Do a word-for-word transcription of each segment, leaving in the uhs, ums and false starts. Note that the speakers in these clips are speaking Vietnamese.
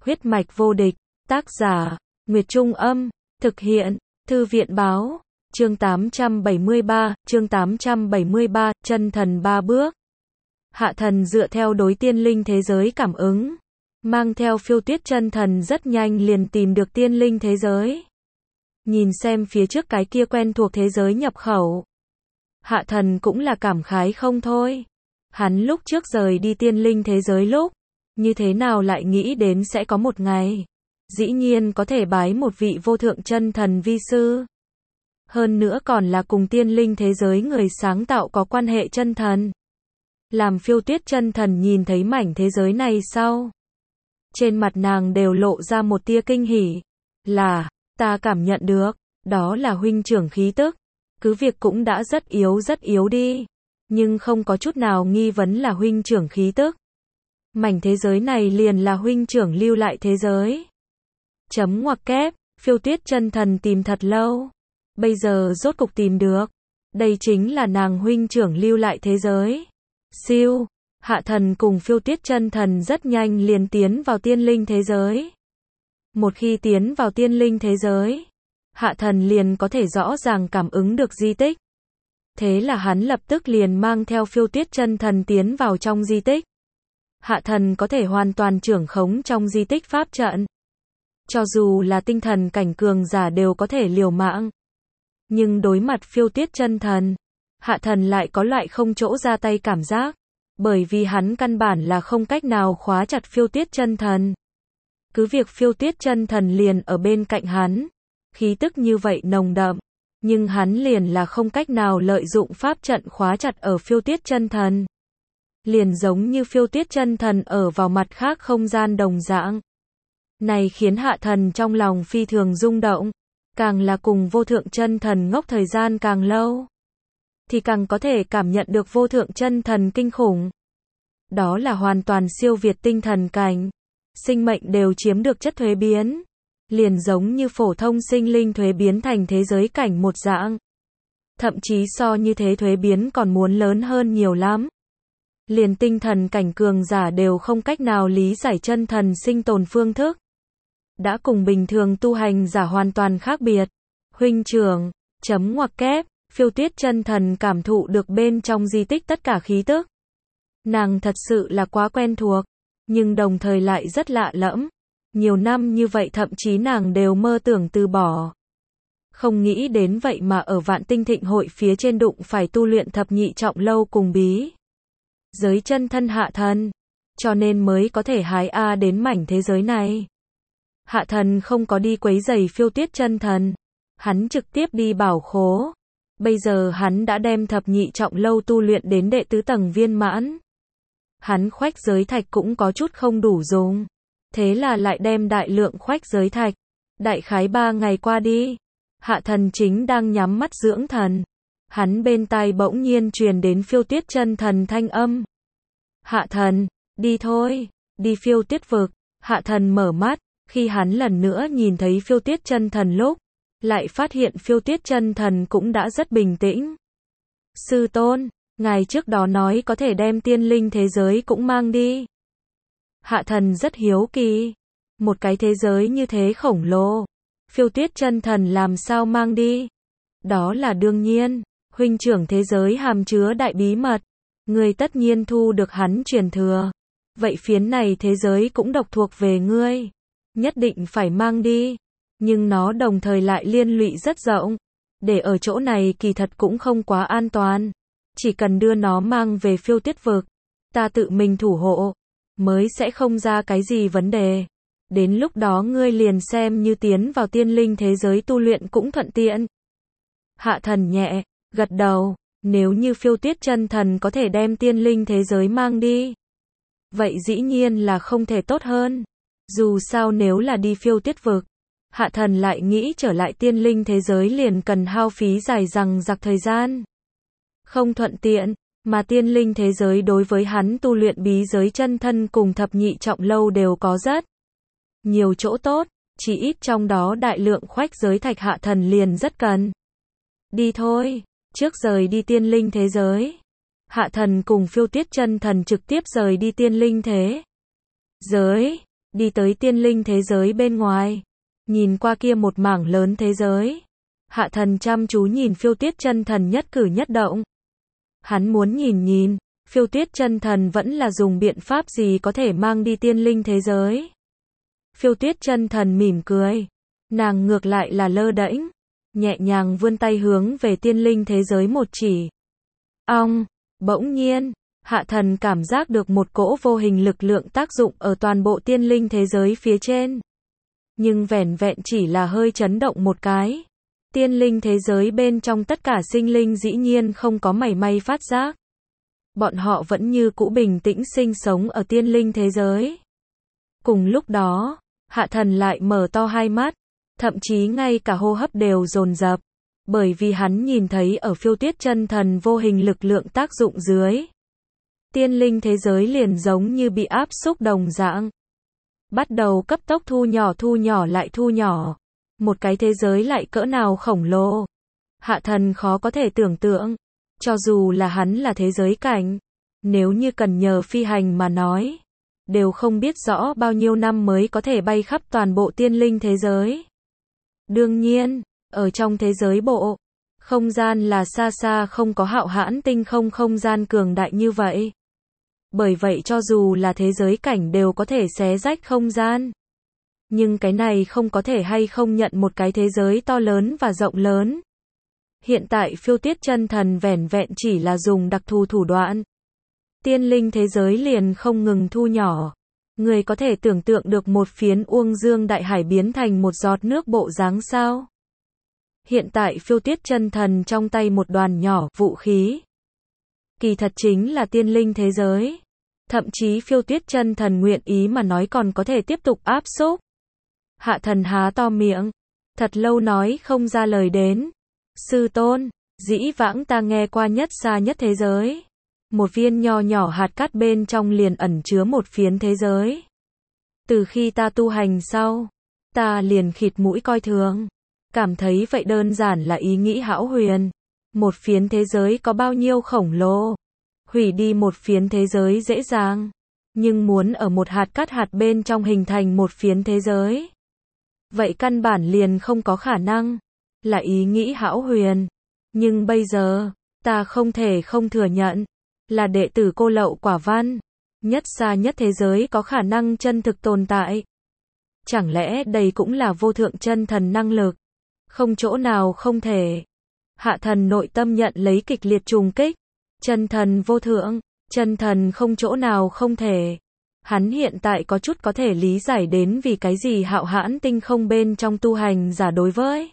Huyết mạch vô địch, tác giả, Nguyệt Trung Âm, thực hiện, Thư viện Báo, chương tám trăm bảy mươi ba, chương tám trăm bảy mươi ba, chân thần ba bước. Hạ thần dựa theo đối tiên linh thế giới cảm ứng, mang theo phiêu tuyết chân thần rất nhanh liền tìm được tiên linh thế giới. Nhìn xem phía trước cái kia quen thuộc thế giới nhập khẩu. Hạ thần cũng là cảm khái không thôi. Hắn lúc trước rời đi tiên linh thế giới lúc, như thế nào lại nghĩ đến sẽ có một ngày, dĩ nhiên có thể bái một vị vô thượng chân thần vi sư. Hơn nữa còn là cùng tiên linh thế giới người sáng tạo có quan hệ chân thần. Làm phiêu tuyết chân thần nhìn thấy mảnh thế giới này sau, trên mặt nàng đều lộ ra một tia kinh hỉ. Là, ta cảm nhận được, đó là huynh trưởng khí tức. Cứ việc cũng đã rất yếu rất yếu đi, nhưng không có chút nào nghi vấn là huynh trưởng khí tức. Mảnh thế giới này liền là huynh trưởng lưu lại thế giới. Chấm ngoặc kép, phiêu tuyết chân thần tìm thật lâu. Bây giờ rốt cục tìm được. Đây chính là nàng huynh trưởng lưu lại thế giới. Siêu, hạ thần cùng phiêu tuyết chân thần rất nhanh liền tiến vào tiên linh thế giới. Một khi tiến vào tiên linh thế giới, hạ thần liền có thể rõ ràng cảm ứng được di tích. Thế là hắn lập tức liền mang theo phiêu tuyết chân thần tiến vào trong di tích. Hạ thần có thể hoàn toàn trưởng khống trong di tích pháp trận. Cho dù là tinh thần cảnh cường giả đều có thể liều mạng. Nhưng đối mặt phiêu tuyết chân thần, hạ thần lại có loại không chỗ ra tay cảm giác. Bởi vì hắn căn bản là không cách nào khóa chặt phiêu tuyết chân thần. Cứ việc phiêu tuyết chân thần liền ở bên cạnh hắn. Khí tức như vậy nồng đậm. Nhưng hắn liền là không cách nào lợi dụng pháp trận khóa chặt ở phiêu tuyết chân thần. Liền giống như phiêu tuyết chân thần ở vào mặt khác không gian đồng dạng. Này khiến hạ thần trong lòng phi thường rung động. Càng là cùng vô thượng chân thần ngốc thời gian càng lâu, thì càng có thể cảm nhận được vô thượng chân thần kinh khủng. Đó là hoàn toàn siêu việt tinh thần cảnh. Sinh mệnh đều chiếm được chất thuế biến. Liền giống như phổ thông sinh linh thuế biến thành thế giới cảnh một dạng. Thậm chí so như thế thuế biến còn muốn lớn hơn nhiều lắm. Liền tinh thần cảnh cường giả đều không cách nào lý giải chân thần sinh tồn phương thức. Đã cùng bình thường tu hành giả hoàn toàn khác biệt. Huynh trưởng, chấm ngoặc kép, phiêu tuyết chân thần cảm thụ được bên trong di tích tất cả khí tức. Nàng thật sự là quá quen thuộc, nhưng đồng thời lại rất lạ lẫm. Nhiều năm như vậy thậm chí nàng đều mơ tưởng từ bỏ. Không nghĩ đến vậy mà ở Vạn Tinh Thịnh hội phía trên đụng phải tu luyện thập nhị trọng lâu cùng bí giới chân thân hạ thần, cho nên mới có thể hái A đến mảnh thế giới này. Hạ thần không có đi quấy rầy phiêu tuyết chân thần, hắn trực tiếp đi bảo khố. Bây giờ hắn đã đem thập nhị trọng lâu tu luyện đến đệ tứ tầng viên mãn. Hắn khoách giới thạch cũng có chút không đủ dùng. Thế là lại đem đại lượng khoách giới thạch. Đại khái ba ngày qua đi, hạ thần chính đang nhắm mắt dưỡng thần. Hắn bên tai bỗng nhiên truyền đến phiêu tuyết chân thần thanh âm. Hạ thần, đi thôi, đi phiêu tuyết vực. Hạ thần mở mắt, khi hắn lần nữa nhìn thấy phiêu tuyết chân thần lúc, lại phát hiện phiêu tuyết chân thần cũng đã rất bình tĩnh. Sư tôn, ngài trước đó nói có thể đem tiên linh thế giới cũng mang đi. Hạ thần rất hiếu kỳ. Một cái thế giới như thế khổng lồ, phiêu tuyết chân thần làm sao mang đi? Đó là đương nhiên, huynh trưởng thế giới hàm chứa đại bí mật. Ngươi tất nhiên thu được hắn truyền thừa. Vậy phiến này thế giới cũng độc thuộc về ngươi. Nhất định phải mang đi. Nhưng nó đồng thời lại liên lụy rất rộng. Để ở chỗ này kỳ thật cũng không quá an toàn. Chỉ cần đưa nó mang về phiêu tuyết vực, ta tự mình thủ hộ, mới sẽ không ra cái gì vấn đề. Đến lúc đó ngươi liền xem như tiến vào tiên linh thế giới tu luyện cũng thuận tiện. Hạ thần nhẹ, gật đầu, nếu như phiêu tuyết chân thần có thể đem tiên linh thế giới mang đi. Vậy dĩ nhiên là không thể tốt hơn. Dù sao nếu là đi phiêu tuyết vực, hạ thần lại nghĩ trở lại tiên linh thế giới liền cần hao phí dài dằng dặc thời gian. Không thuận tiện, mà tiên linh thế giới đối với hắn tu luyện bí giới chân thân cùng thập nhị trọng lâu đều có rất nhiều chỗ tốt, chỉ ít trong đó đại lượng khoách giới thạch hạ thần liền rất cần. Đi thôi, trước rời đi tiên linh thế giới. Hạ thần cùng phiêu tuyết chân thần trực tiếp rời đi tiên linh thế giới. đi tới tiên linh thế giới bên ngoài. Nhìn qua kia một mảng lớn thế giới. Hạ thần chăm chú nhìn phiêu tuyết chân thần nhất cử nhất động. Hắn muốn nhìn nhìn, phiêu tuyết chân thần vẫn là dùng biện pháp gì có thể mang đi tiên linh thế giới. Phiêu tuyết chân thần mỉm cười. Nàng ngược lại là lơ đễnh, nhẹ nhàng vươn tay hướng về tiên linh thế giới một chỉ. Ong, bỗng nhiên, hạ thần cảm giác được một cỗ vô hình lực lượng tác dụng ở toàn bộ tiên linh thế giới phía trên. Nhưng vẻn vẹn chỉ là hơi chấn động một cái. Tiên linh thế giới bên trong tất cả sinh linh dĩ nhiên không có mảy may phát giác. Bọn họ vẫn như cũ bình tĩnh sinh sống ở tiên linh thế giới. Cùng lúc đó, hạ thần lại mở to hai mắt, thậm chí ngay cả hô hấp đều dồn dập, bởi vì hắn nhìn thấy ở phiêu tuyết chân thần vô hình lực lượng tác dụng dưới. Tiên linh thế giới liền giống như bị áp xúc đồng dạng. Bắt đầu cấp tốc thu nhỏ thu nhỏ lại thu nhỏ. Một cái thế giới lại cỡ nào khổng lồ. Hạ thần khó có thể tưởng tượng. Cho dù là hắn là thế giới cảnh. Nếu như cần nhờ phi hành mà nói. Đều không biết rõ bao nhiêu năm mới có thể bay khắp toàn bộ tiên linh thế giới. Đương nhiên, ở trong thế giới bộ. Không gian là xa xa không có hạo hãn tinh không không gian cường đại như vậy. Bởi vậy cho dù là thế giới cảnh đều có thể xé rách không gian. Nhưng cái này không có thể hay không nhận một cái thế giới to lớn và rộng lớn. Hiện tại phiêu tuyết chân thần vẻn vẹn chỉ là dùng đặc thù thủ đoạn. Tiên linh thế giới liền không ngừng thu nhỏ. Người có thể tưởng tượng được một phiến uông dương đại hải biến thành một giọt nước bộ dáng sao? Hiện tại phiêu tuyết chân thần trong tay một đoàn nhỏ vũ khí. Kỳ thật chính là tiên linh thế giới. Thậm chí phiêu tuyết chân thần nguyện ý mà nói còn có thể tiếp tục áp xúc. Hạ thần há to miệng. Thật lâu nói không ra lời đến. Sư tôn, dĩ vãng ta nghe qua nhất xa nhất thế giới. Một viên nho nhỏ hạt cát bên trong liền ẩn chứa một phiến thế giới. Từ khi ta tu hành sau, ta liền khịt mũi coi thường. Cảm thấy vậy đơn giản là ý nghĩ hão huyền. Một phiến thế giới có bao nhiêu khổng lồ. Hủy đi một phiến thế giới dễ dàng. Nhưng muốn ở một hạt cát hạt bên trong hình thành một phiến thế giới. Vậy căn bản liền không có khả năng. Là ý nghĩ hão huyền. Nhưng bây giờ, ta không thể không thừa nhận. Là đệ tử cô lậu quả văn. Nhất xa nhất thế giới có khả năng chân thực tồn tại. Chẳng lẽ đây cũng là vô thượng chân thần năng lực? Không chỗ nào không thể. Hạ thần nội tâm nhận lấy kịch liệt trùng kích. Chân thần vô thượng, chân thần không chỗ nào không thể. Hắn hiện tại có chút có thể lý giải đến vì cái gì hạo hãn tinh không bên trong tu hành giả đối với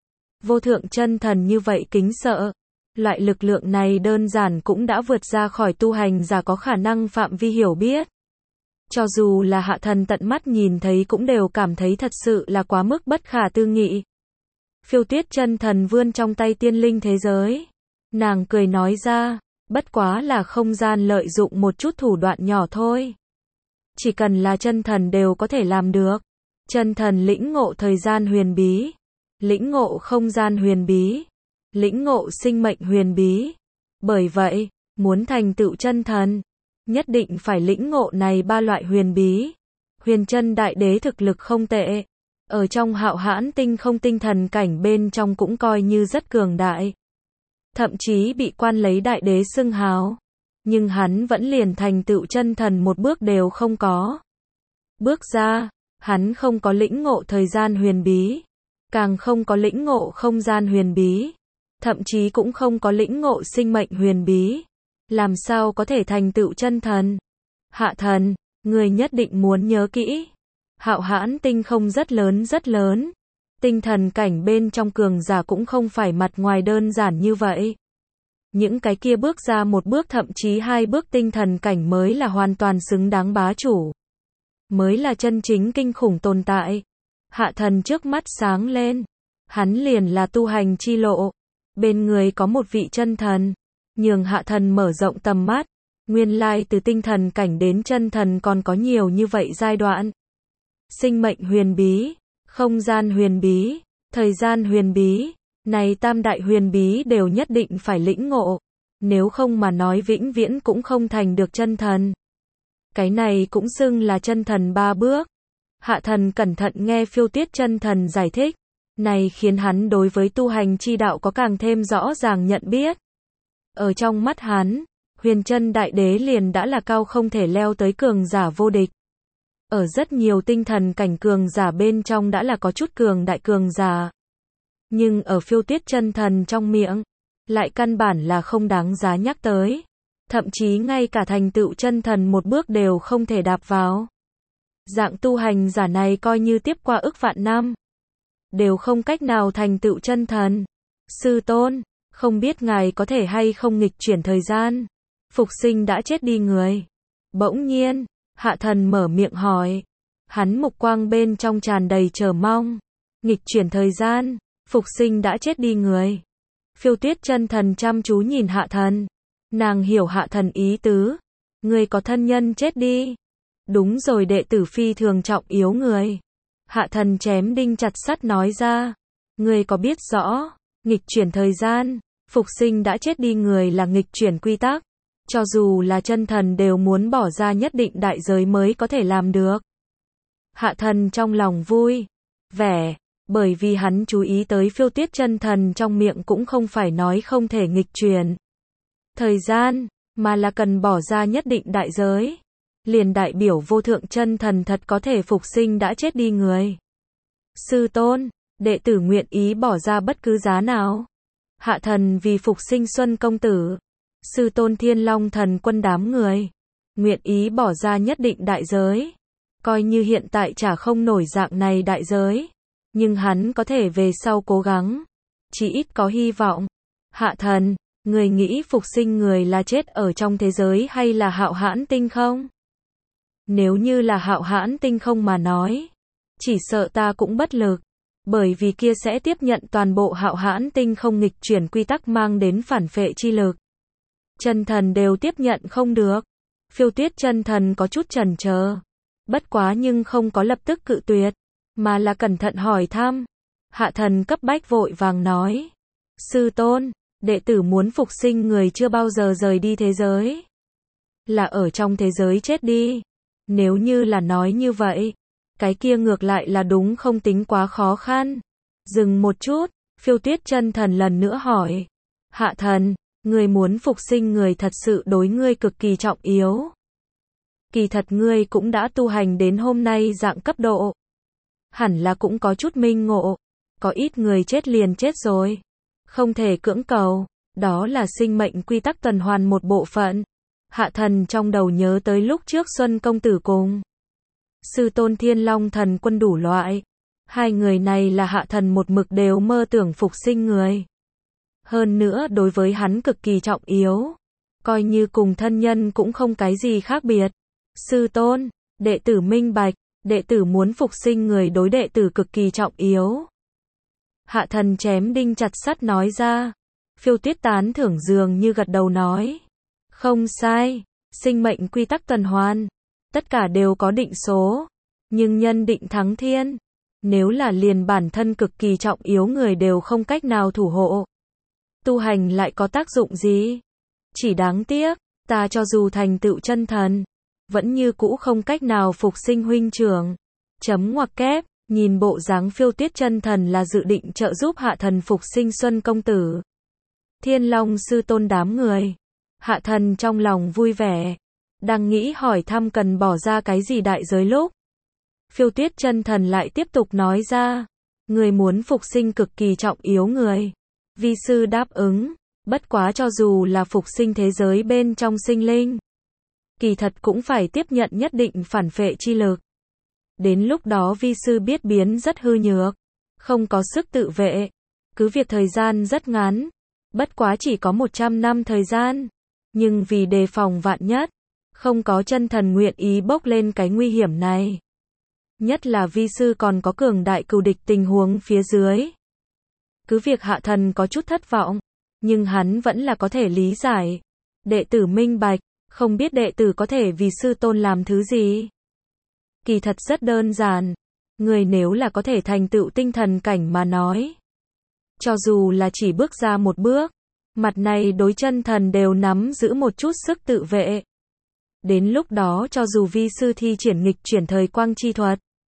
vô thượng chân thần như vậy kính sợ. Loại lực lượng này đơn giản cũng đã vượt ra khỏi tu hành giả có khả năng phạm vi hiểu biết. Cho dù là hạ thần tận mắt nhìn thấy cũng đều cảm thấy thật sự là quá mức bất khả tư nghị. Phiêu tuyết chân thần vươn trong tay tiên linh thế giới. Nàng cười nói ra, bất quá là không gian lợi dụng một chút thủ đoạn nhỏ thôi. Chỉ cần là chân thần đều có thể làm được. Chân thần lĩnh ngộ thời gian huyền bí, lĩnh ngộ không gian huyền bí, lĩnh ngộ sinh mệnh huyền bí. Bởi vậy, muốn thành tựu chân thần, nhất định phải lĩnh ngộ này ba loại huyền bí. Huyền chân đại đế thực lực không tệ. Ở trong hạo hãn tinh không tinh thần cảnh bên trong cũng coi như rất cường đại. Thậm chí bị quan lấy đại đế xưng hào. Nhưng hắn vẫn liền thành tựu chân thần một bước đều không có. Bước ra, hắn không có lĩnh ngộ thời gian huyền bí. Càng không có lĩnh ngộ không gian huyền bí. Thậm chí cũng không có lĩnh ngộ sinh mệnh huyền bí. Làm sao có thể thành tựu chân thần? Hạ thần, người nhất định muốn nhớ kỹ. Hạo hãn tinh không rất lớn rất lớn. Tinh thần cảnh bên trong cường giả cũng không phải mặt ngoài đơn giản như vậy. Những cái kia bước ra một bước thậm chí hai bước tinh thần cảnh mới là hoàn toàn xứng đáng bá chủ. Mới là chân chính kinh khủng tồn tại. Hạ thần trước mắt sáng lên. Hắn liền là tu hành chi lộ. Bên người có một vị chân thần. Nhường hạ thần mở rộng tầm mắt. Nguyên lai từ tinh thần cảnh đến chân thần còn có nhiều như vậy giai đoạn. Sinh mệnh huyền bí, không gian huyền bí, thời gian huyền bí. Này tam đại huyền bí đều nhất định phải lĩnh ngộ. Nếu không mà nói vĩnh viễn cũng không thành được chân thần. Cái này cũng xưng là chân thần ba bước. Hạ thần cẩn thận nghe Phiêu Tuyết chân thần giải thích, này khiến hắn đối với tu hành chi đạo có càng thêm rõ ràng nhận biết. Ở trong mắt hắn, Huyền Chân Đại Đế liền đã là cao không thể leo tới cường giả vô địch. Ở rất nhiều tinh thần cảnh cường giả bên trong đã là có chút cường đại cường giả. Nhưng ở Phiêu Tuyết chân thần trong miệng, lại căn bản là không đáng giá nhắc tới. Thậm chí ngay cả thành tựu chân thần một bước đều không thể đạp vào. Dạng tu hành giả này coi như tiếp qua ức vạn năm, đều không cách nào thành tựu chân thần. Sư tôn, không biết ngài có thể hay không nghịch chuyển thời gian, phục sinh đã chết đi người. Bỗng nhiên, Hạ thần mở miệng hỏi. Hắn mục quang bên trong tràn đầy chờ mong. Nghịch chuyển thời gian, phục sinh đã chết đi người. Phiêu Tuyết chân thần chăm chú nhìn Hạ thần. Nàng hiểu Hạ thần ý tứ. Người có thân nhân chết đi. Đúng rồi, đệ tử phi thường trọng yếu người. Hạ thần chém đinh chặt sắt nói ra. Người có biết rõ, nghịch chuyển thời gian, phục sinh đã chết đi người là nghịch chuyển quy tắc. Cho dù là chân thần đều muốn bỏ ra nhất định đại giới mới có thể làm được. Hạ thần trong lòng vui vẻ, bởi vì hắn chú ý tới Phiêu Tuyết chân thần trong miệng cũng không phải nói không thể nghịch chuyển thời gian, mà là cần bỏ ra nhất định đại giới. Liền đại biểu vô thượng chân thần thật có thể phục sinh đã chết đi người. Sư tôn, đệ tử nguyện ý bỏ ra bất cứ giá nào. Hạ thần vì phục sinh Xuân công tử, sư tôn Thiên Long thần quân đám người, nguyện ý bỏ ra nhất định đại giới. Coi như hiện tại trả không nổi dạng này đại giới, nhưng hắn có thể về sau cố gắng, chỉ ít có hy vọng. Hạ thần, người nghĩ phục sinh người là chết ở trong thế giới hay là Hạo Hãn tinh không? Nếu như là Hạo Hãn tinh không mà nói, chỉ sợ ta cũng bất lực, bởi vì kia sẽ tiếp nhận toàn bộ Hạo Hãn tinh không nghịch chuyển quy tắc mang đến phản phệ chi lực. Chân thần đều tiếp nhận không được. Phiêu Tuyết chân thần có chút chần chờ, bất quá nhưng không có lập tức cự tuyệt, mà là cẩn thận hỏi thăm. Hạ thần cấp bách vội vàng nói, sư tôn, đệ tử muốn phục sinh người chưa bao giờ rời đi thế giới, là ở trong thế giới chết đi. Nếu như là nói như vậy, cái kia ngược lại là đúng không tính quá khó khăn. Dừng một chút, Phiêu Tuyết chân thần lần nữa hỏi, Hạ thần, người muốn phục sinh người thật sự đối ngươi cực kỳ trọng yếu. Kỳ thật ngươi cũng đã tu hành đến hôm nay dạng cấp độ, hẳn là cũng có chút minh ngộ. Có ít người chết liền chết rồi, không thể cưỡng cầu, đó là sinh mệnh quy tắc tuần hoàn một bộ phận. Hạ thần trong đầu nhớ tới lúc trước Xuân công tử cùng sư tôn Thiên Long thần quân đủ loại, hai người này là hạ thần một mực đều mơ tưởng phục sinh người. Hơn nữa đối với hắn cực kỳ trọng yếu, coi như cùng thân nhân cũng không cái gì khác biệt. Sư tôn, đệ tử minh bạch, đệ tử muốn phục sinh người đối đệ tử cực kỳ trọng yếu. Hạ thần chém đinh chặt sắt nói ra. Phiêu Tuyết tán thưởng dường như gật đầu nói, không sai, sinh mệnh quy tắc tuần hoàn, tất cả đều có định số, nhưng nhân định thắng thiên. Nếu là liền bản thân cực kỳ trọng yếu người đều không cách nào thủ hộ, tu hành lại có tác dụng gì? Chỉ đáng tiếc, ta cho dù thành tựu chân thần, vẫn như cũ không cách nào phục sinh huynh trưởng. Chấm ngoặc kép, nhìn bộ dáng Phiêu Tuyết chân thần là dự định trợ giúp hạ thần phục sinh Xuân công tử, Thiên Long sư tôn đám người. Hạ thần trong lòng vui vẻ, đang nghĩ hỏi thăm cần bỏ ra cái gì đại giới lúc Phiêu Tuyết chân thần lại tiếp tục nói ra, người muốn phục sinh cực kỳ trọng yếu người, vi sư đáp ứng, bất quá cho dù là phục sinh thế giới bên trong sinh linh, kỳ thật cũng phải tiếp nhận nhất định phản phệ chi lực. Đến lúc đó vi sư biết biến rất hư nhược, không có sức tự vệ, cứ việc thời gian rất ngắn, bất quá chỉ có một trăm năm thời gian, nhưng vì đề phòng vạn nhất, không có chân thần nguyện ý bốc lên cái nguy hiểm này. Nhất là vi sư còn có cường đại cừu địch tình huống phía dưới. Cứ việc hạ thần có chút thất vọng, nhưng hắn vẫn là có thể lý giải. Đệ tử minh bạch, không biết đệ tử có thể vì sư tôn làm thứ gì? Kỳ thật rất đơn giản, người nếu là có thể thành tựu tinh thần cảnh mà nói, cho dù là chỉ bước ra một bước, mặt này đối chân thần đều nắm giữ một chút sức tự vệ. Đến lúc đó cho dù vi sư thi triển nghịch chuyển thời quang chi thuật,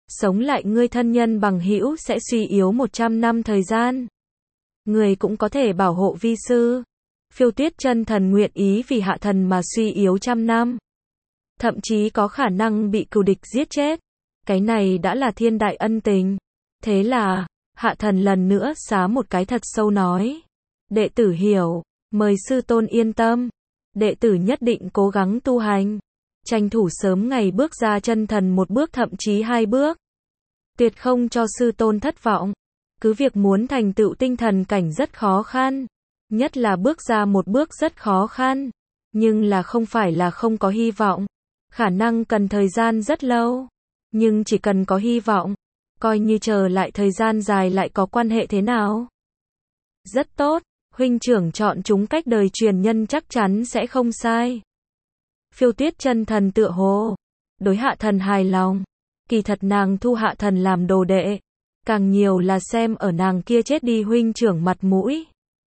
sống lại ngươi thân nhân bằng hữu sẽ suy yếu một trăm năm thời gian. Người cũng có thể bảo hộ vi sư. Phiêu Tuyết chân thần nguyện ý vì hạ thần mà suy yếu trăm năm. Thậm chí có khả năng bị cừu địch giết chết. Cái này đã là thiên đại ân tình. Thế là, hạ thần lần nữa xá một cái thật sâu nói. Đệ tử hiểu, mời sư tôn yên tâm. Đệ tử nhất định cố gắng tu hành. Tranh thủ sớm ngày bước ra chân thần một bước thậm chí hai bước. Tuyệt không cho sư tôn thất vọng. Cứ việc muốn thành tựu tinh thần cảnh rất khó khăn. Nhất là bước ra một bước rất khó khăn. Nhưng là không phải là không có hy vọng. Khả năng cần thời gian rất lâu. Nhưng chỉ cần có hy vọng. Coi như chờ lại thời gian dài lại có quan hệ thế nào. Rất tốt. Huynh trưởng chọn chúng cách đời truyền nhân chắc chắn sẽ không sai. Phiêu Tuyết chân thần tựa hồ. Đối hạ thần hài lòng. Kỳ thật nàng thu hạ thần làm đồ đệ. Càng nhiều là xem ở nàng kia chết đi huynh trưởng mặt mũi.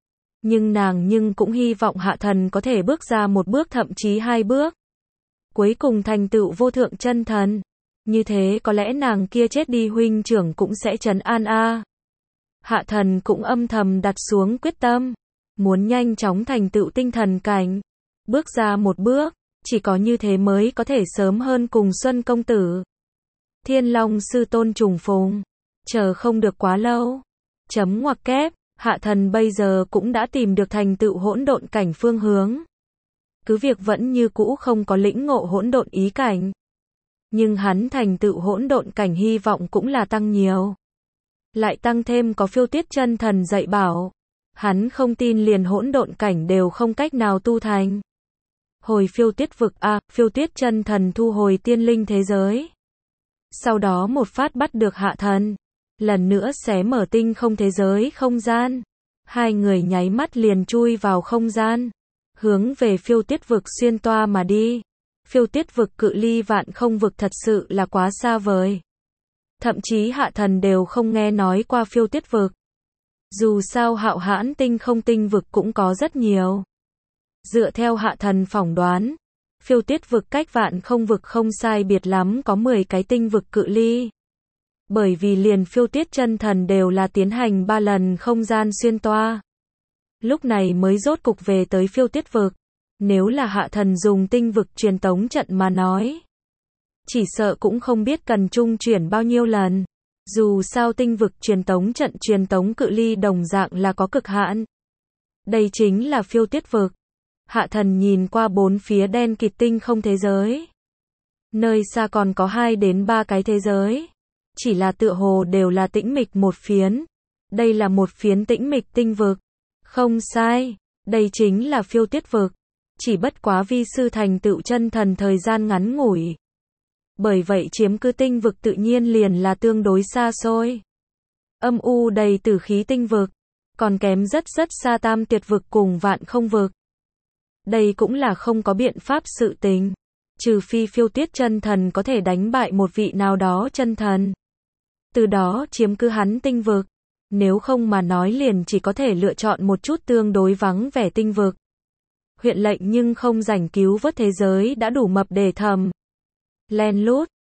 Nhưng nàng nhưng cũng hy vọng hạ thần có thể bước ra một bước thậm chí hai bước. Cuối cùng thành tựu vô thượng chân thần. Như thế có lẽ nàng kia chết đi huynh trưởng cũng sẽ trấn an a. Hạ thần cũng âm thầm đặt xuống quyết tâm. Muốn nhanh chóng thành tựu tinh thần cảnh. Bước ra một bước. Chỉ có như thế mới có thể sớm hơn cùng Xuân công tử. Thiên Long sư tôn trùng phùng. Chờ không được quá lâu. Chấm ngoặc kép. Hạ thần bây giờ cũng đã tìm được thành tựu hỗn độn cảnh phương hướng. Cứ việc vẫn như cũ không có lĩnh ngộ hỗn độn ý cảnh. Nhưng hắn thành tựu hỗn độn cảnh hy vọng cũng là tăng nhiều. Lại tăng thêm có Phiêu Tuyết chân thần dạy bảo. Hắn không tin liền hỗn độn cảnh đều không cách nào tu thành. Hồi Phiêu Tuyết vực a, à, Phiêu Tuyết chân thần thu hồi tiên linh thế giới. Sau đó một phát bắt được hạ thần. Lần nữa xé mở tinh không thế giới không gian. Hai người nháy mắt liền chui vào không gian. Hướng về Phiêu Tuyết vực xuyên toa mà đi. Phiêu Tuyết vực cự ly vạn không vực thật sự là quá xa vời. Thậm chí hạ thần đều không nghe nói qua Phiêu Tuyết vực. Dù sao hạo hãn tinh không tinh vực cũng có rất nhiều. Dựa theo hạ thần phỏng đoán, Phiêu Tuyết vực cách vạn không vực không sai biệt lắm có mười cái tinh vực cự ly. Bởi vì liền Phiêu Tuyết chân thần đều là tiến hành ba lần không gian xuyên toa. Lúc này mới rốt cục về tới Phiêu Tuyết vực. Nếu là hạ thần dùng tinh vực truyền tống trận mà nói. Chỉ sợ cũng không biết cần trung chuyển bao nhiêu lần. Dù sao tinh vực truyền tống trận truyền tống cự ly đồng dạng là có cực hạn. Đây chính là Phiêu Tuyết vực. Hạ thần nhìn qua bốn phía đen kịt tinh không thế giới. Nơi xa còn có hai đến ba cái thế giới. Chỉ là tựa hồ đều là tĩnh mịch một phiến. Đây là một phiến tĩnh mịch tinh vực. Không sai, đây chính là Phiêu Tuyết vực. Chỉ bất quá vi sư thành tựu chân thần thời gian ngắn ngủi. Bởi vậy chiếm cứ tinh vực tự nhiên liền là tương đối xa xôi. Âm u đầy tử khí tinh vực. Còn kém rất rất xa tam tuyệt vực cùng vạn không vực. Đây cũng là không có biện pháp sự tình. Trừ phi Phiêu Tuyết chân thần có thể đánh bại một vị nào đó chân thần. Từ đó chiếm cứ hắn tinh vực. Nếu không mà nói liền chỉ có thể lựa chọn một chút tương đối vắng vẻ tinh vực. Huyện lệnh nhưng không rảnh cứu vớt thế giới đã đủ mập để thầm. Len lút,